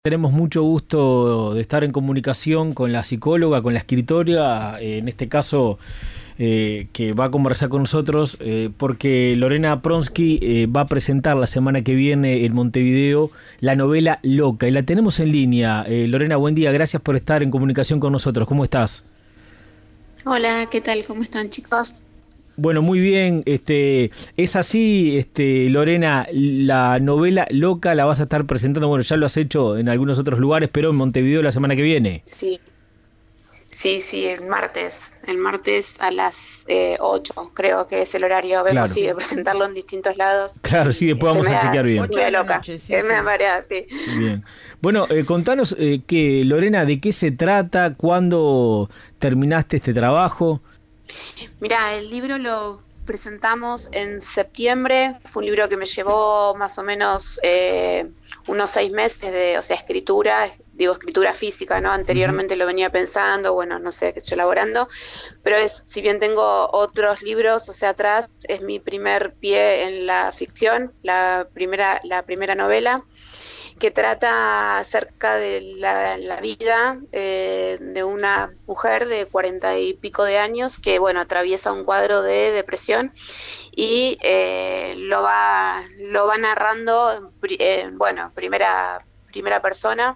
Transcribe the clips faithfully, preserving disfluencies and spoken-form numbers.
Tenemos mucho gusto de estar en comunicación con la psicóloga, con la escritora, eh, en este caso eh, que va a conversar con nosotros, eh, porque Lorena Pronsky eh, va a presentar la semana que viene en Montevideo la novela Loca, y la tenemos en línea. Eh, Lorena, buen día, gracias por estar en comunicación con nosotros. ¿Cómo estás? Hola, ¿qué tal? ¿Cómo están, chicos? Bueno, muy bien. Este, es así, este, Lorena, la novela Loca la vas a estar presentando. Bueno, ya lo has hecho en algunos otros lugares, pero en Montevideo la semana que viene. Sí, sí, sí, el martes. El martes a las eh, ocho, creo que es el horario. Vemos Claro, si de presentarlo en distintos lados. claro, sí, después Estoy vamos a media, chequear bien. estoy Ocho de media la loca. noche, sí, Eh, me sí. marea, sí. Bien. Bueno, eh, contanos eh, que, Lorena, ¿de qué se trata? ¿Cuándo terminaste este trabajo? Mira, el libro lo presentamos en septiembre. Fue un libro que me llevó más o menos eh, unos seis meses de, o sea, escritura, digo escritura física, ¿no? Ujú. Anteriormente lo venía pensando, bueno, no sé, qué sé yo, elaborando, pero es, si bien tengo otros libros, o sea, atrás, es mi primer pie en la ficción, la primera, la primera novela que trata acerca de la, la vida eh, de una mujer de cuarenta y pico de años que, bueno, atraviesa un cuadro de depresión y eh, lo va lo va narrando, eh, bueno, primera primera persona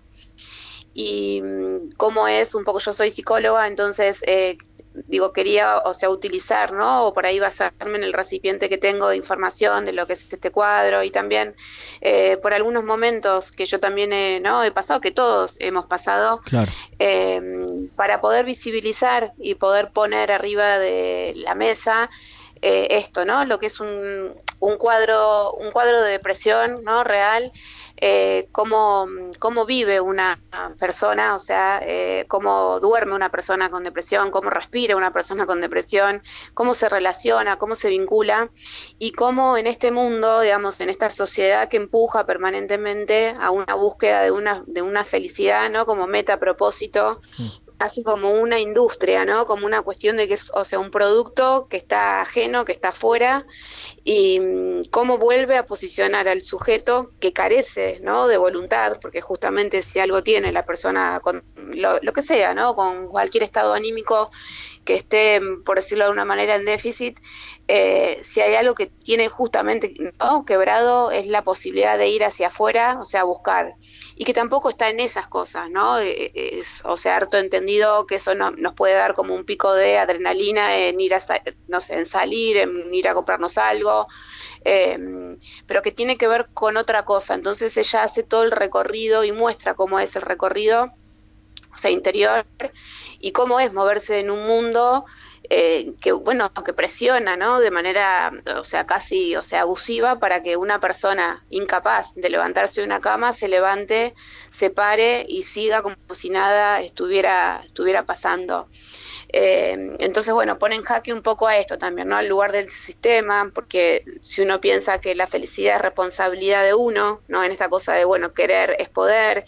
y mm, cómo es un poco, yo soy psicóloga, entonces eh, digo, quería, o sea, utilizar, ¿no? O por ahí basarme en el recipiente que tengo de información de lo que es este cuadro y también eh, por algunos momentos que yo también he, ¿no? he pasado, que todos hemos pasado, Claro. eh, para poder visibilizar y poder poner arriba de la mesa eh, esto, ¿no? Lo que es un, un cuadro, un cuadro de depresión, ¿no? Real, eh, cómo, cómo vive una persona, o sea, eh, cómo duerme una persona con depresión, cómo respira una persona con depresión, cómo se relaciona, cómo se vincula y cómo en este mundo, digamos, en esta sociedad que empuja permanentemente a una búsqueda de una, de una felicidad, ¿no? Como meta, propósito, Mm. casi como una industria, ¿no? Como una cuestión de que es, o sea, un producto que está ajeno, que está afuera, y mm, cómo vuelve a posicionar al sujeto que carece, ¿no? De voluntad, porque justamente si algo tiene la persona con lo, lo que sea, ¿no? Con cualquier estado anímico que esté, por decirlo de una manera, en déficit, eh, si hay algo que tiene justamente, ¿no? quebrado, es la posibilidad de ir hacia afuera, o sea, buscar. Y que tampoco está en esas cosas, ¿no? Eh, Es, o sea, harto entendido que eso no, nos puede dar como un pico de adrenalina en ir a, no sé, en salir, en ir a comprarnos algo, eh, pero que tiene que ver con otra cosa. Entonces ella hace todo el recorrido y muestra cómo es el recorrido, o sea, interior, y cómo es moverse en un mundo eh, que, bueno, que presiona, ¿no? De manera, o sea, casi, o sea, abusiva para que una persona incapaz de levantarse de una cama se levante, se pare y siga como si nada estuviera, estuviera pasando. Eh, entonces, bueno, pone en jaque un poco a esto también, ¿no? Al lugar del sistema, porque si uno piensa que la felicidad es responsabilidad de uno, ¿no? En esta cosa de, bueno, querer es poder,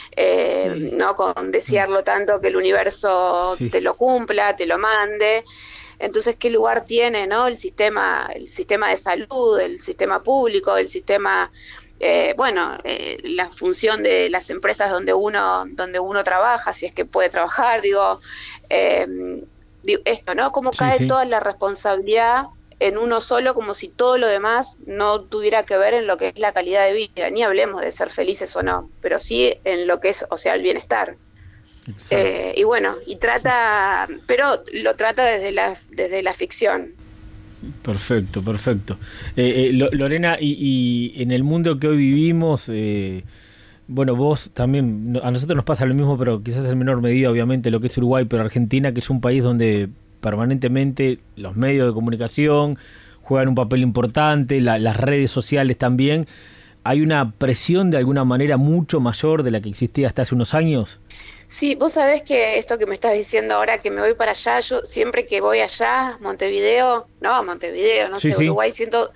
eh, Sí. no con Mm. desearlo tanto que el universo Sí. te lo cumpla, te lo mande. Entonces, ¿qué lugar tiene, no? El sistema, el sistema de salud, el sistema público, el sistema, eh, bueno, eh, la función de las empresas donde uno, donde uno trabaja, si es que puede trabajar, digo, eh, digo esto, ¿no? Cómo Sí, cae sí. toda la responsabilidad en uno solo, como si todo lo demás no tuviera que ver en lo que es la calidad de vida, ni hablemos de ser felices o no, pero sí en lo que es, o sea, el bienestar. Exacto. Eh, y bueno, y trata, pero lo trata desde la, desde la ficción. Perfecto, perfecto. Eh, eh, Lo- Lorena, y, y en el mundo que hoy vivimos, eh, bueno, vos también, no- a nosotros nos pasa lo mismo, pero quizás en menor medida, obviamente, lo que es Uruguay, pero Argentina, que es un país donde permanentemente los medios de comunicación juegan un papel importante, la- las redes sociales también. ¿Hay una presión de alguna manera mucho mayor de la que existía hasta hace unos años? Sí, vos sabés que esto que me estás diciendo ahora que me voy para allá, yo siempre que voy allá, Montevideo, no, Montevideo, no Sí, sé, sí. Uruguay, siento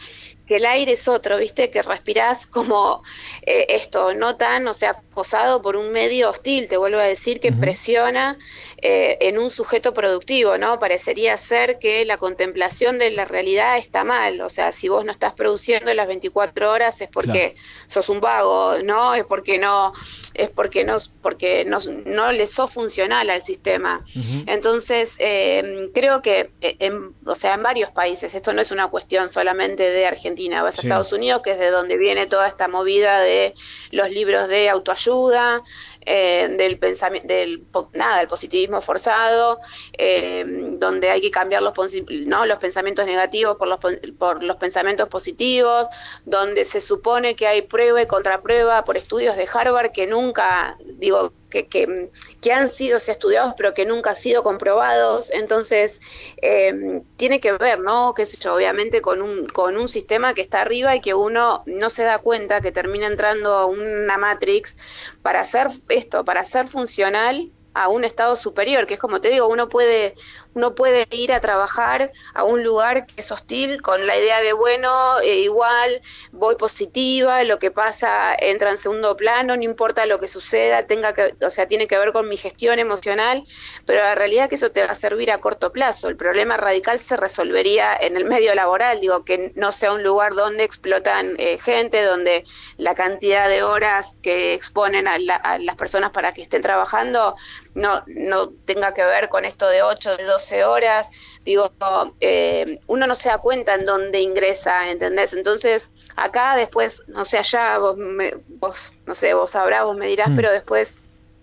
que el aire es otro, ¿viste? Que respirás como eh, esto, no tan, o sea, acosado por un medio hostil, te vuelvo a decir, que Ujú. presiona eh, en un sujeto productivo, ¿no? Parecería ser que la contemplación de la realidad está mal, o sea, si vos no estás produciendo en las veinticuatro horas es Claro. porque sos un vago, ¿no? Es porque no, es porque no, porque no, no le sos funcional al sistema. Ujú. Entonces, eh, creo que, eh, en, o sea, en varios países, esto no es una cuestión solamente de Argentina, vas a Sí. Estados Unidos, que es de donde viene toda esta movida de los libros de autoayuda, eh, del pensamiento, del, nada, del positivismo forzado, eh, donde hay que cambiar los, ¿no? los pensamientos negativos por los, por los pensamientos positivos, donde se supone que hay prueba y contraprueba por estudios de Harvard que nunca, digo, que, que, que han sido estudiados pero que nunca han sido comprobados. Entonces eh, tiene que ver, ¿no? Qué sé yo, obviamente con un, con un sistema que está arriba y que uno no se da cuenta que termina entrando a una matrix para hacer esto, para ser funcional a un estado superior, que es como te digo, uno puede, uno puede ir a trabajar a un lugar que es hostil con la idea de, bueno, eh, igual voy positiva, lo que pasa entra en segundo plano, no importa lo que suceda, tenga que, o sea, tiene que ver con mi gestión emocional, pero la realidad es que eso te va a servir a corto plazo. El problema radical se resolvería en el medio laboral, digo, que no sea un lugar donde explotan eh, gente, donde la cantidad de horas que exponen a, la, a las personas para que estén trabajando no, no tenga que ver con esto de ocho, de doce horas, digo, eh, uno no se da cuenta en dónde ingresa, ¿entendés? Entonces, acá después, no sé, allá vos, me, vos no sé, vos sabrás, vos me dirás, Hmm. pero después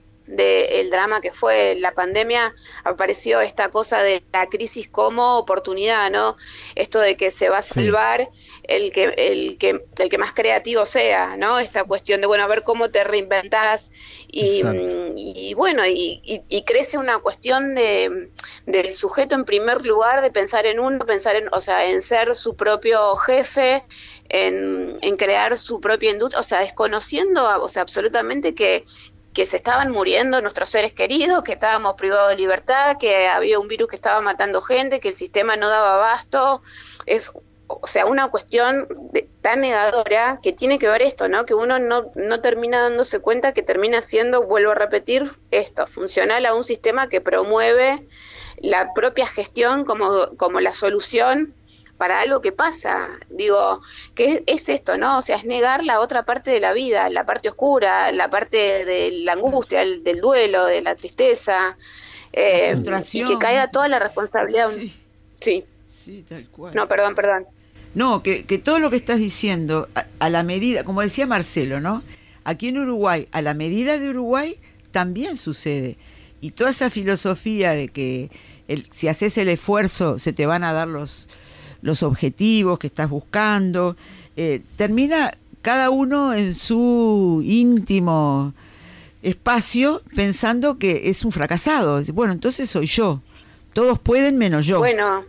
del drama que fue la pandemia, apareció esta cosa de la crisis como oportunidad, ¿no? Esto de que se va a Sí. salvar el que, el que, el que más creativo sea, ¿no? Esta cuestión de, bueno, a ver cómo te reinventás y, Exacto. y bueno, y, y, y crece una cuestión de, del sujeto en primer lugar, de pensar en uno, pensar en, o sea, en ser su propio jefe, en, en crear su propia industria, o sea, desconociendo, o sea, absolutamente que que se estaban muriendo nuestros seres queridos, que estábamos privados de libertad, que había un virus que estaba matando gente, que el sistema no daba abasto. Es, o sea, una cuestión de, tan negadora que tiene que ver esto, ¿no? Que uno no, no termina dándose cuenta que termina siendo, vuelvo a repetir, esto, funcional a un sistema que promueve la propia gestión como, como la solución para algo que pasa. Digo, que es esto, ¿no? O sea, es negar la otra parte de la vida, la parte oscura, la parte de la angustia, el, del duelo, de la tristeza, La eh, y que frustración. caiga toda la responsabilidad. Sí, Sí. sí, tal cual. No, perdón, perdón. No, que, que todo lo que estás diciendo, a, a la medida, como decía Marcelo, ¿no? Aquí en Uruguay, a la medida de Uruguay, también sucede. Y toda esa filosofía de que el, si haces el esfuerzo se te van a dar los, los objetivos que estás buscando, eh, termina cada uno en su íntimo espacio pensando que es un fracasado. Bueno, entonces soy yo. Todos pueden menos yo. Bueno,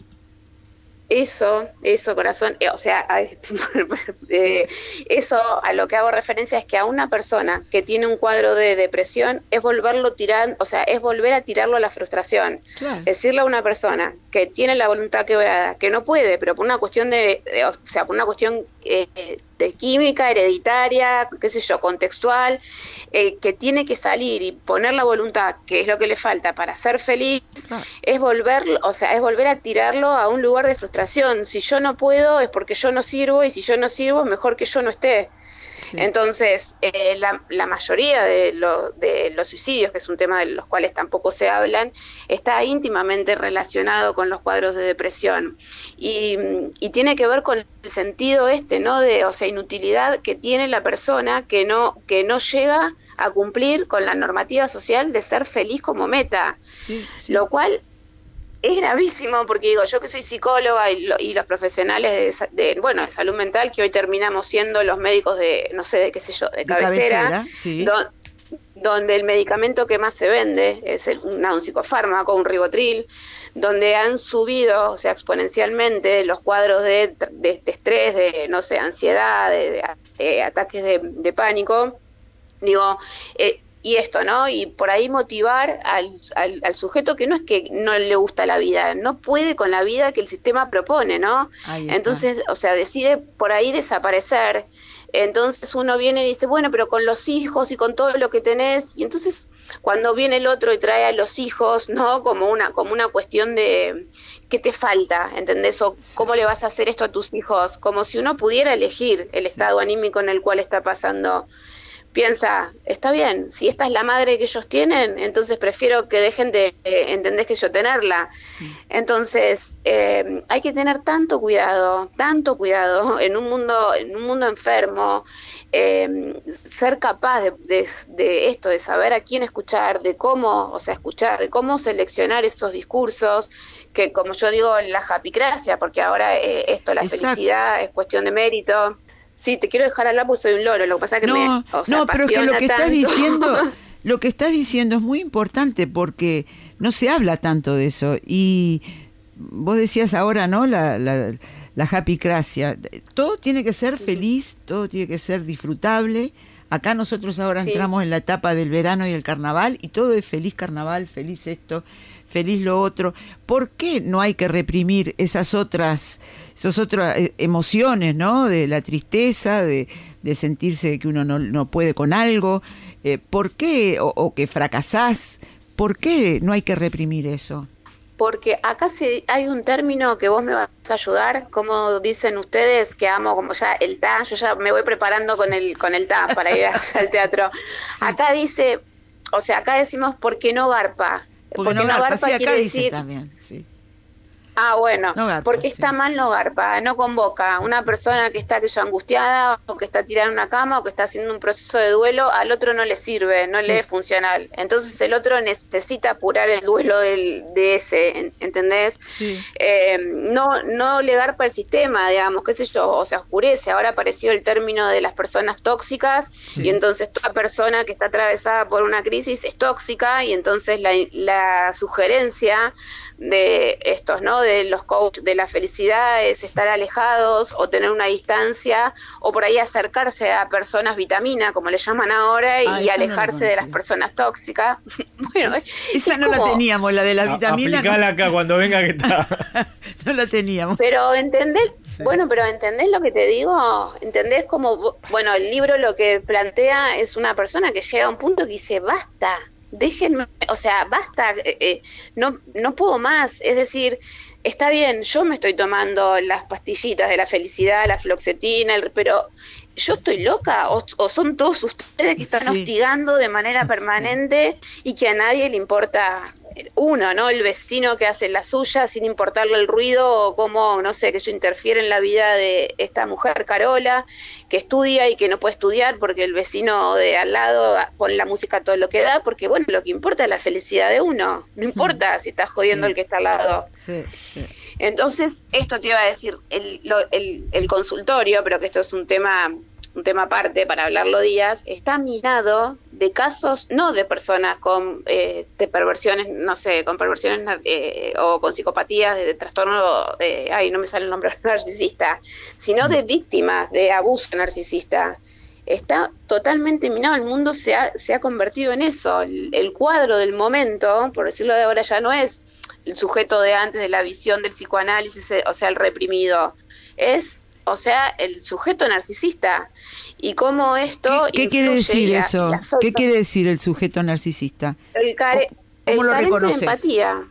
eso, eso, corazón, eh, o sea, eh, eso a lo que hago referencia es que a una persona que tiene un cuadro de depresión es volverlo tirar, o sea, es volver a tirarlo a la frustración. Claro. Decirle a una persona que tiene la voluntad quebrada, que no puede, pero por una cuestión de, de o sea, por una cuestión eh, de química, hereditaria, qué sé yo, contextual, eh, que tiene que salir y poner la voluntad, que es lo que le falta para ser feliz, Claro. es volver, o sea, es volver a tirarlo a un lugar de frustración. Si yo no puedo es porque yo no sirvo, y si yo no sirvo es mejor que yo no esté. Sí. Entonces, eh, la, la mayoría de, lo, de los suicidios, que es un tema de los cuales tampoco se hablan, está íntimamente relacionado con los cuadros de depresión. Y, y tiene que ver con el sentido este, ¿no? De, o sea, inutilidad que tiene la persona que no, que no llega a cumplir con la normativa social de ser feliz como meta. Sí, sí. Lo cual es gravísimo, porque digo, yo que soy psicóloga y, lo, y los profesionales de, de, bueno, de salud mental, que hoy terminamos siendo los médicos de, no sé, de qué sé yo, de, de cabecera, cabecera sí. do, donde el medicamento que más se vende es el, un, un psicofármaco, un ribotril, donde han subido, o sea, exponencialmente los cuadros de, de, de estrés, de, no sé, ansiedad, de, de, de ataques de, de pánico. Digo, eh, y esto, ¿no? Y por ahí motivar al, al, al sujeto que no es que no le gusta la vida, no puede con la vida que el sistema propone, ¿no? Entonces, o sea, decide por ahí desaparecer. Entonces uno viene y dice, bueno, pero con los hijos y con todo lo que tenés, y entonces cuando viene el otro y trae a los hijos, ¿no? Como una, como una cuestión de ¿qué te falta? ¿Entendés? O sí. ¿Cómo le vas a hacer esto a tus hijos? Como si uno pudiera elegir el sí. estado anímico en el cual está pasando. Piensa, está bien, si esta es la madre que ellos tienen, entonces prefiero que dejen de, eh, ¿entendés? Que yo tenerla. Entonces, eh, hay que tener tanto cuidado, tanto cuidado en un mundo, en un mundo enfermo, eh, ser capaz de, de, de esto, de saber a quién escuchar, de cómo, o sea, escuchar, de cómo seleccionar estos discursos, que como yo digo, la japicracia, porque ahora eh, esto, la Exacto. felicidad es cuestión de mérito. Sí, te quiero dejar hablar porque soy un loro, lo que pasa es que no, me o sea, No, pero es que lo que tanto. estás diciendo, lo que estás diciendo es muy importante porque no se habla tanto de eso. Y vos decías ahora, ¿no? La, la, la japicracia. Todo tiene que ser feliz, todo tiene que ser disfrutable. Acá nosotros ahora sí. entramos en la etapa del verano y el carnaval y todo es feliz carnaval, feliz esto, feliz lo otro. ¿Por qué no hay que reprimir esas otras, esas otras emociones, ¿no? De la tristeza, de, de sentirse que uno no, no puede con algo. Eh, ¿Por qué? O, o que fracasás. ¿Por qué no hay que reprimir eso? Porque acá sí hay un término que vos me vas a ayudar, como dicen ustedes, que amo como ya el ta, yo ya me voy preparando con el con el ta para ir al teatro. Sí. Acá dice, o sea, acá decimos porque no garpa. Porque, porque no garpa, garpa sí, acá quiere dice decir, también, sí. Ah, bueno, no garpa, porque sí. está mal no garpa, no convoca. Una persona que está que yo angustiada o que está tirada en una cama o que está haciendo un proceso de duelo, al otro no le sirve, no sí. le es funcional. Entonces el otro necesita apurar el duelo del, de ese, ¿entendés? Sí. Eh, no, no le garpa el sistema, digamos, qué sé yo, o sea, oscurece. Ahora apareció el término de las personas tóxicas sí. y entonces toda persona que está atravesada por una crisis es tóxica y entonces la, la sugerencia de estos, ¿no? De los coaches de la felicidad es estar alejados o tener una distancia o por ahí acercarse a personas vitamina, como le llaman ahora, y, ah, y alejarse no de las personas tóxicas. Bueno, es, esa es no como, la teníamos, la de la vitamina. Aplicala no. acá cuando venga que está. No la teníamos. Pero entendés, sí. bueno, pero entendés lo que te digo, entendés como, bueno, el libro lo que plantea es una persona que llega a un punto que dice, basta. Déjenme, o sea, basta, eh, eh, no, no puedo más, es decir, está bien, yo me estoy tomando las pastillitas de la felicidad, la fluoxetina, el, pero yo estoy loca, o, o son todos ustedes que están sí. hostigando de manera permanente sí. y que a nadie le importa uno, ¿no? El vecino que hace la suya sin importarle el ruido o cómo, no sé, que eso interfiere en la vida de esta mujer Carola, que estudia y que no puede estudiar porque el vecino de al lado pone la música a todo lo que da, porque bueno, lo que importa es la felicidad de uno, no importa si está jodiendo sí. el que está al lado. Sí, sí. Entonces, esto te iba a decir, el, lo, el, el consultorio, pero que esto es un tema un tema aparte para hablarlo días, está minado de casos, no de personas con eh, de perversiones, no sé, con perversiones eh, o con psicopatías, de, de trastorno, eh, ay, no me sale el nombre, narcisista, sino de víctimas de abuso narcisista. Está totalmente minado, el mundo se ha, se ha convertido en eso, el, el cuadro del momento, por decirlo de ahora, ya no es el sujeto de antes de la visión del psicoanálisis, o sea, el reprimido, es, o sea, el sujeto narcisista. Y cómo esto... ¿Qué, ¿qué quiere decir la, eso? La ¿Qué quiere decir el sujeto narcisista? El, care, ¿Cómo el lo reconoces? De empatía.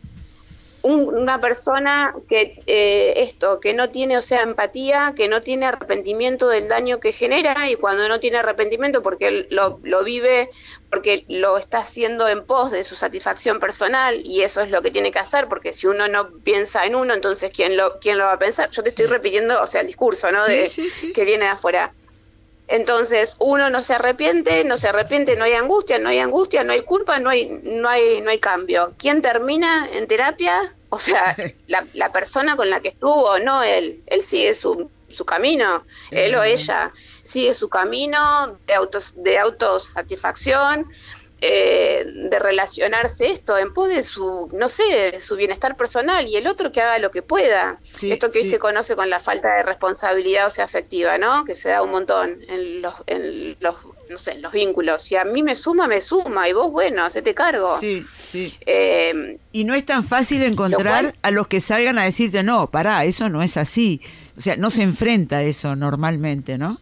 Un, una persona que eh, esto, que no tiene, o sea, empatía, que no tiene arrepentimiento del daño que genera, y cuando no tiene arrepentimiento porque él lo, lo vive, porque lo está haciendo en pos de su satisfacción personal, y eso es lo que tiene que hacer, porque si uno no piensa en uno, entonces ¿quién lo, quién lo va a pensar? Yo te estoy repitiendo, o sea, el discurso, ¿no? Sí, de, sí, sí. que viene de afuera. Entonces, uno no se arrepiente, no se arrepiente, no hay angustia, no hay angustia, no hay culpa, no hay no hay no hay cambio. ¿Quién termina en terapia? O sea, la, la persona con la que estuvo, no él. Él sigue su, su camino, él o ella sigue su camino de autos de autosatisfacción, eh, de relacionarse esto en pos de su, no sé, de su bienestar personal, y el otro que haga lo que pueda. Sí, Esto que sí. hoy se conoce con la falta de responsabilidad, o sea, afectiva, ¿no? Que se da un montón en los, en los, no sé, en los vínculos. Si a mí me suma, me suma, y vos, bueno, hacete cargo. Sí, sí. Eh, Y no es tan fácil encontrar Lo cual- a los que salgan a decirte, no, pará, eso no es así. O sea, no se enfrenta a eso normalmente, ¿no?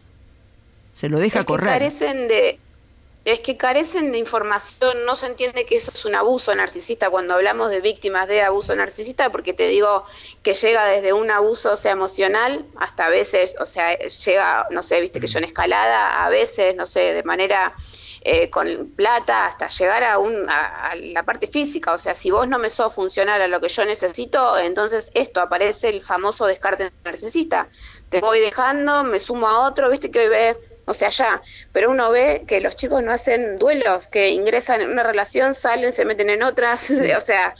Se lo deja es que correr. carecen de, es que carecen de información, no se entiende que eso es un abuso narcisista cuando hablamos de víctimas de abuso narcisista, porque te digo que llega desde un abuso, o sea, emocional, hasta a veces, o sea, llega, no sé, viste que yo en escalada, a veces, no sé, de manera eh, con plata, hasta llegar a, un, a, a la parte física, o sea, si vos no me sos funcional a lo que yo necesito, entonces esto aparece el famoso descarte narcisista. Te voy dejando, me sumo a otro, viste que hoy ve, o sea, ya, pero uno ve que los chicos no hacen duelos, que ingresan en una relación, salen, se meten en otras, Sí. o sea,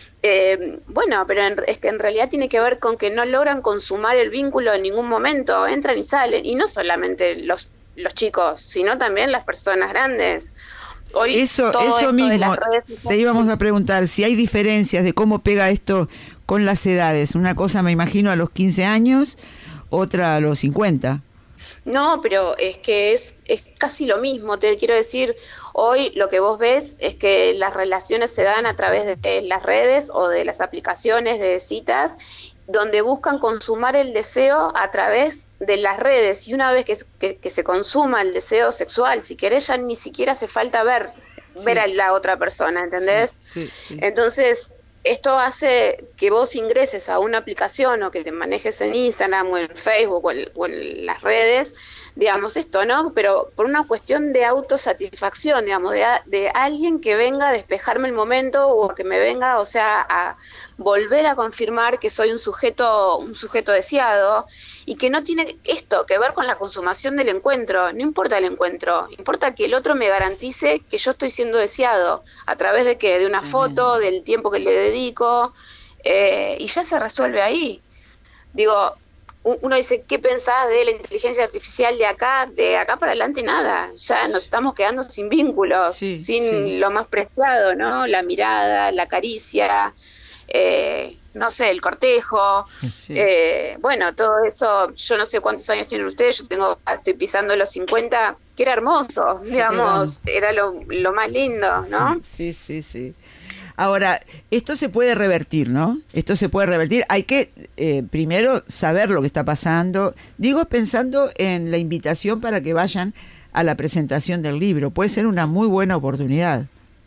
eh, bueno, pero en, es que en realidad tiene que ver con que no logran consumar el vínculo en ningún momento, entran y salen, y no solamente los, los chicos, sino también las personas grandes. Hoy Eso, todo eso esto de mismo, las redes sociales- te íbamos a preguntar si hay diferencias de cómo pega esto con las edades. Una cosa me imagino a los quince años, otra a los cincuenta. No, pero es que es, es casi lo mismo, te quiero decir, hoy lo que vos ves es que las relaciones se dan a través de, de las redes o de las aplicaciones de citas, donde buscan consumar el deseo a través de las redes, y una vez que, que, que se consuma el deseo sexual, si querés ya ni siquiera hace falta ver, Sí. ver a la otra persona, ¿entendés? Sí, sí. Entonces, esto hace que vos ingreses a una aplicación o que te manejes en Instagram o en Facebook o en, o en las redes, digamos esto, ¿no? Pero por una cuestión de autosatisfacción, digamos, de, a- de alguien que venga a despejarme el momento o que me venga, o sea, a volver a confirmar que soy un sujeto, un sujeto deseado, y que no tiene esto que ver con la consumación del encuentro. No importa el encuentro, importa que el otro me garantice que yo estoy siendo deseado, a través de que de una foto, del tiempo que le dedico, eh, y ya se resuelve ahí. Digo, u- uno dice, ¿qué pensás de la inteligencia artificial de acá? De acá para adelante nada, ya nos estamos quedando sin vínculos, Sí, sin sí. lo más preciado, ¿no? La mirada, la caricia, eh, no sé, el cortejo. Sí. Eh, bueno, todo eso, yo no sé cuántos años tienen ustedes, yo tengo, estoy pisando los cincuenta, que era hermoso, digamos, era lo, lo más lindo, ¿no? Sí, sí, sí. Ahora, esto se puede revertir, ¿no? Esto se puede revertir. Hay que eh, primero saber lo que está pasando. Digo, pensando en la invitación para que vayan a la presentación del libro. Puede ser una muy buena oportunidad.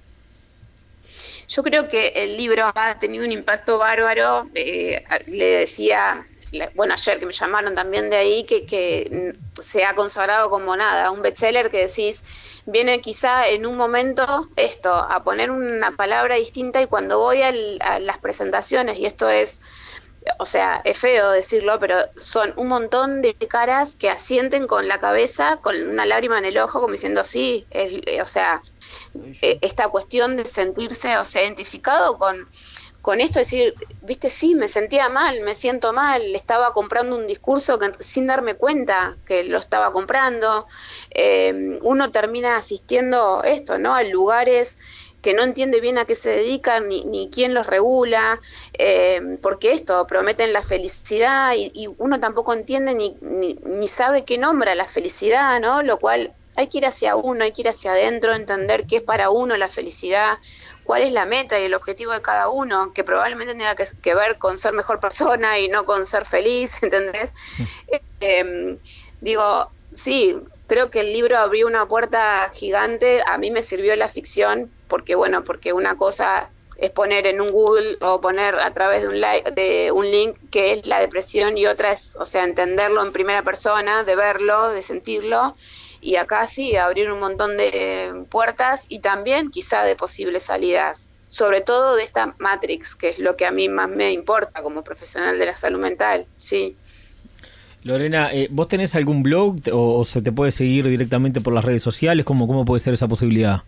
Yo creo que el libro ha tenido un impacto bárbaro. Eh, le decía, le- bueno, ayer que me llamaron también de ahí, que, que mm, se ha consagrado como nada, un bestseller que decís, viene quizá en un momento esto, a poner una palabra distinta, y cuando voy al- a las presentaciones, y esto es, o sea, es feo decirlo, pero son un montón de caras que asienten con la cabeza, con una lágrima en el ojo, como diciendo, sí, es- eh, o sea, eh, esta cuestión de sentirse, o sea, identificado con, con esto, decir, viste, sí, me sentía mal, me siento mal, estaba comprando un discurso que, sin darme cuenta que lo estaba comprando. Eh, uno termina asistiendo esto, ¿no? A lugares que no entiende bien a qué se dedican, ni, ni quién los regula, eh, porque esto, prometen la felicidad, y, y uno tampoco entiende ni, ni, ni sabe qué nombra la felicidad, ¿no? Lo cual hay que ir hacia uno, hay que ir hacia adentro, entender qué es para uno la felicidad, cuál es la meta y el objetivo de cada uno, que probablemente tenga que, que ver con ser mejor persona y no con ser feliz, ¿entendés? Eh, eh, digo, sí, creo que el libro abrió una puerta gigante. A mí me sirvió la ficción, porque bueno, porque una cosa es poner en un Google o poner a través de un, li de un link que es la depresión, y otra es, o sea, entenderlo en primera persona, de verlo, de sentirlo. Y acá sí, abrir un montón de eh, puertas, y también quizá de posibles salidas, sobre todo de esta Matrix, que es lo que a mí más me importa como profesional de la salud mental, sí. Lorena, eh, ¿vos tenés algún blog o, o se te puede seguir directamente por las redes sociales? ¿Cómo, cómo puede ser esa posibilidad?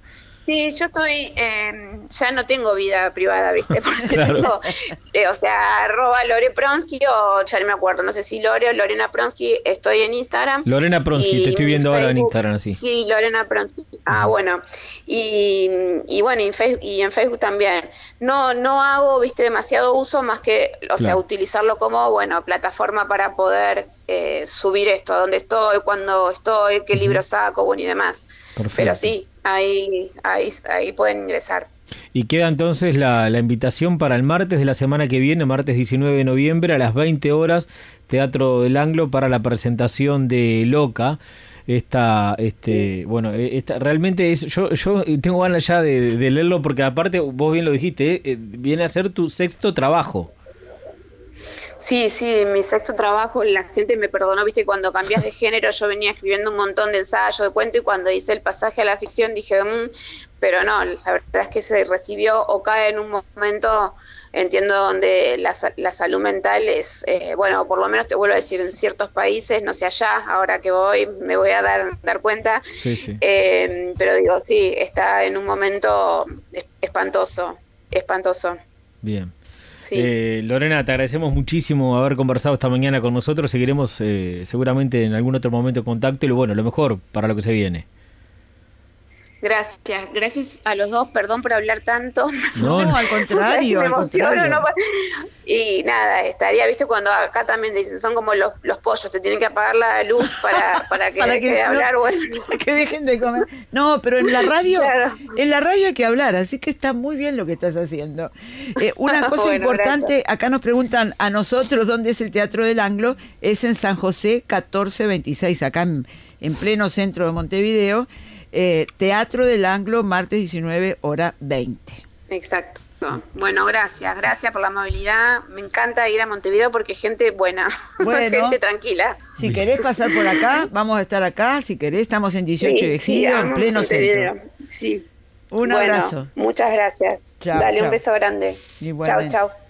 Sí, yo estoy, eh, ya no tengo vida privada, ¿viste? Porque Claro. tengo, eh, o sea, arroba Lore Pronsky o ya no me acuerdo, no sé si Lore o Lorena Pronsky, estoy en Instagram. Lorena Pronsky, y te estoy mi viendo ahora en Facebook- Instagram así. Sí, Lorena Pronsky. Ah, bueno. Y, y bueno, y en, Facebook, y en Facebook también. No, no hago, viste, demasiado uso más que, o sea, Claro. utilizarlo como, bueno, plataforma para poder eh, subir esto, a dónde estoy, cuándo estoy, qué Ujú. libro saco, bueno, y demás. Perfecto. Pero sí, ahí, ahí, ahí pueden ingresar. Y queda entonces la, la invitación para el martes de la semana que viene, martes diecinueve de noviembre a las veinte horas, Teatro del Anglo, para la presentación de Loca. Esta, este, Sí. bueno, eh, esta, realmente es, yo, yo tengo ganas ya de, de leerlo porque aparte, vos bien lo dijiste, eh, eh, viene a ser tu sexto trabajo. Sí, sí, mi sexto trabajo, la gente me perdonó, viste, cuando cambias de género, yo venía escribiendo un montón de ensayos, de cuento, y cuando hice el pasaje a la ficción dije, mmm, pero no, la verdad es que se recibió o cae en un momento, entiendo, donde la, sa- la salud mental es, eh, bueno, por lo menos te vuelvo a decir, en ciertos países, no sé allá, ahora que voy me voy a dar, dar cuenta, Sí, sí. eh, pero digo, sí, está en un momento es- espantoso, espantoso, Bien. sí. Eh, Lorena, te agradecemos muchísimo haber conversado esta mañana con nosotros. Seguiremos eh, seguramente en algún otro momento en contacto y lo bueno, lo mejor para lo que se viene. Gracias, gracias a los dos, perdón por hablar tanto. No, No, al contrario, Me al emociono, contrario. no pa- y nada, estaría, viste, cuando acá también dicen, son como los, los pollos, te tienen que apagar la luz para, para que Para deje que de no- hablar, bueno. Que dejen de comer. No, pero en la radio, Claro. en la radio hay que hablar, así que está muy bien lo que estás haciendo. Eh, una cosa Bueno, importante, acá nos preguntan a nosotros dónde es el Teatro del Anglo, es en San José catorce veintiséis, acá en, en pleno centro de Montevideo. Eh, Teatro del Anglo, martes diecinueve, hora veinte. Exacto. Bueno, gracias, gracias por la amabilidad. Me encanta ir a Montevideo porque gente buena, Bueno. gente tranquila. Si querés pasar por acá, vamos a estar acá. Si querés, estamos en dieciocho de Sí, sí, Ejido, en amo pleno Montevideo. centro. Sí. Un Bueno, abrazo. muchas gracias. Chao, Dale chao. un beso grande. Chao, Igualmente. chao.